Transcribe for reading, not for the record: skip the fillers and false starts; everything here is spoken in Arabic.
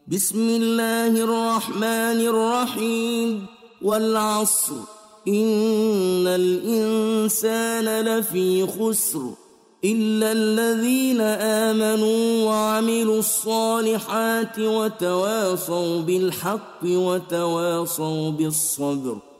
بسم الله الرحمن الرحيم والعصر إن الإنسان لفي خسر إلا الذين آمنوا وعملوا الصالحات وتواصوا بالحق وتواصوا بالصبر